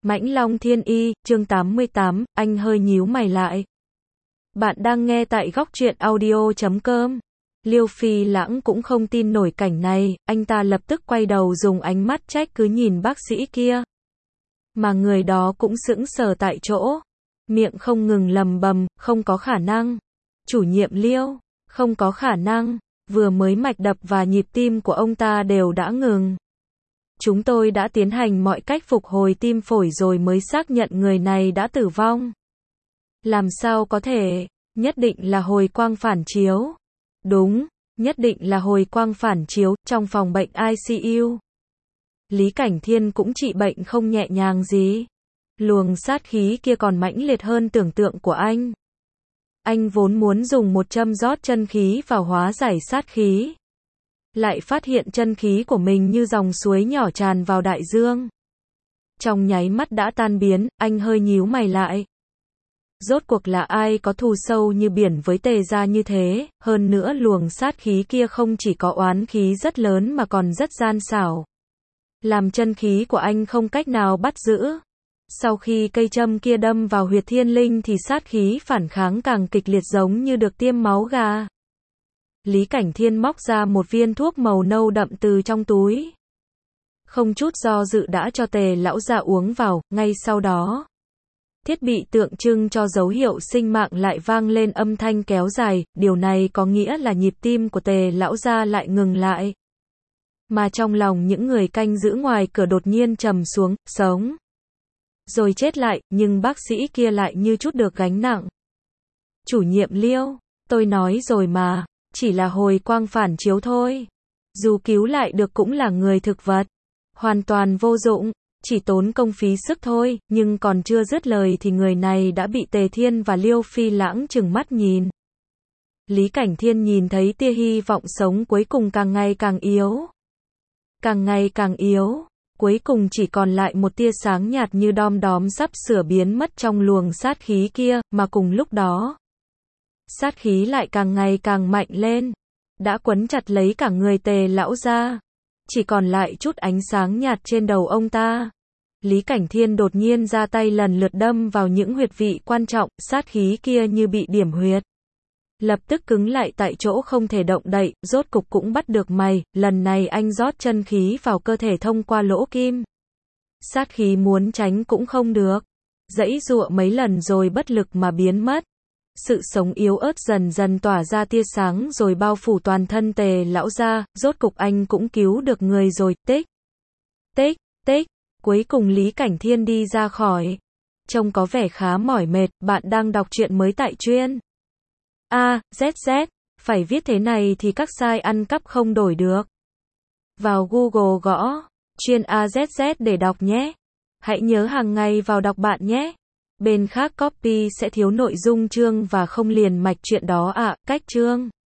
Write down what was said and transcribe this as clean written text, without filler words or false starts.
Mãnh Long Thiên Y, chương 88, anh hơi nhíu mày lại. Bạn đang nghe tại góc truyện audio.com. Liêu Phi Lãng cũng không tin nổi cảnh này, anh ta lập tức quay đầu dùng ánh mắt trách cứ nhìn bác sĩ kia. Mà người đó cũng sững sờ tại chỗ, miệng không ngừng lầm bầm, không có khả năng. Chủ nhiệm Liêu, không có khả năng, vừa mới mạch đập và nhịp tim của ông ta đều đã ngừng. Chúng tôi đã tiến hành mọi cách phục hồi tim phổi rồi mới xác nhận người này đã tử vong. Làm sao có thể, nhất định là hồi quang phản chiếu. Đúng, nhất định là hồi quang phản chiếu, trong phòng bệnh ICU. Lý Cảnh Thiên cũng trị bệnh không nhẹ nhàng gì. Luồng sát khí kia còn mãnh liệt hơn tưởng tượng của anh. Anh vốn muốn dùng một châm rót chân khí vào hóa giải sát khí. Lại phát hiện chân khí của mình như dòng suối nhỏ tràn vào đại dương. Trong nháy mắt đã tan biến, anh hơi nhíu mày lại. Rốt cuộc là ai có thù sâu như biển với Tề gia như thế, hơn nữa luồng sát khí kia không chỉ có oán khí rất lớn mà còn rất gian xảo. Làm chân khí của anh không cách nào bắt giữ. Sau khi cây châm kia đâm vào huyệt thiên linh thì sát khí phản kháng càng kịch liệt giống như được tiêm máu gà. Lý Cảnh Thiên móc ra một viên thuốc màu nâu đậm từ trong túi. Không chút do dự đã cho Tề lão gia uống vào, ngay sau đó. Thiết bị tượng trưng cho dấu hiệu sinh mạng lại vang lên âm thanh kéo dài, điều này có nghĩa là nhịp tim của Tề lão gia lại ngừng lại. Mà trong lòng những người canh giữ ngoài cửa đột nhiên trầm xuống, sống. Rồi chết lại, nhưng bác sĩ kia lại như chút được gánh nặng. Chủ nhiệm Liêu, tôi nói rồi mà. Chỉ là hồi quang phản chiếu thôi. Dù cứu lại được cũng là người thực vật. Hoàn toàn vô dụng, chỉ tốn công phí sức thôi, nhưng còn chưa dứt lời thì người này đã bị Tề Thiên và Liêu Phi Lãng trừng mắt nhìn. Lý Cảnh Thiên nhìn thấy tia hy vọng sống cuối cùng càng ngày càng yếu. Càng ngày càng yếu, cuối cùng chỉ còn lại một tia sáng nhạt như đom đóm sắp sửa biến mất trong luồng sát khí kia, mà cùng lúc đó. Sát khí lại càng ngày càng mạnh lên, đã quấn chặt lấy cả người Tề lão gia, chỉ còn lại chút ánh sáng nhạt trên đầu ông ta. Lý Cảnh Thiên đột nhiên ra tay lần lượt đâm vào những huyệt vị quan trọng, sát khí kia như bị điểm huyệt. Lập tức cứng lại tại chỗ không thể động đậy, rốt cục cũng bắt được mày, lần này anh rót chân khí vào cơ thể thông qua lỗ kim. Sát khí muốn tránh cũng không được, giãy giụa mấy lần rồi bất lực mà biến mất. Sự sống yếu ớt dần dần tỏa ra tia sáng rồi bao phủ toàn thân Tề lão gia, rốt cục anh cũng cứu được người rồi, tích. Tích, tích, cuối cùng Lý Cảnh Thiên đi ra khỏi. Trông có vẻ khá mỏi mệt, bạn đang đọc truyện mới tại chuyên. ZZ, phải viết thế này thì các site ăn cắp không đổi được. Vào Google gõ, chuyên ZZ để đọc nhé. Hãy nhớ hàng ngày vào đọc bạn nhé. Bên khác copy sẽ thiếu nội dung chương và không liền mạch chuyện đó ạ, cách chương.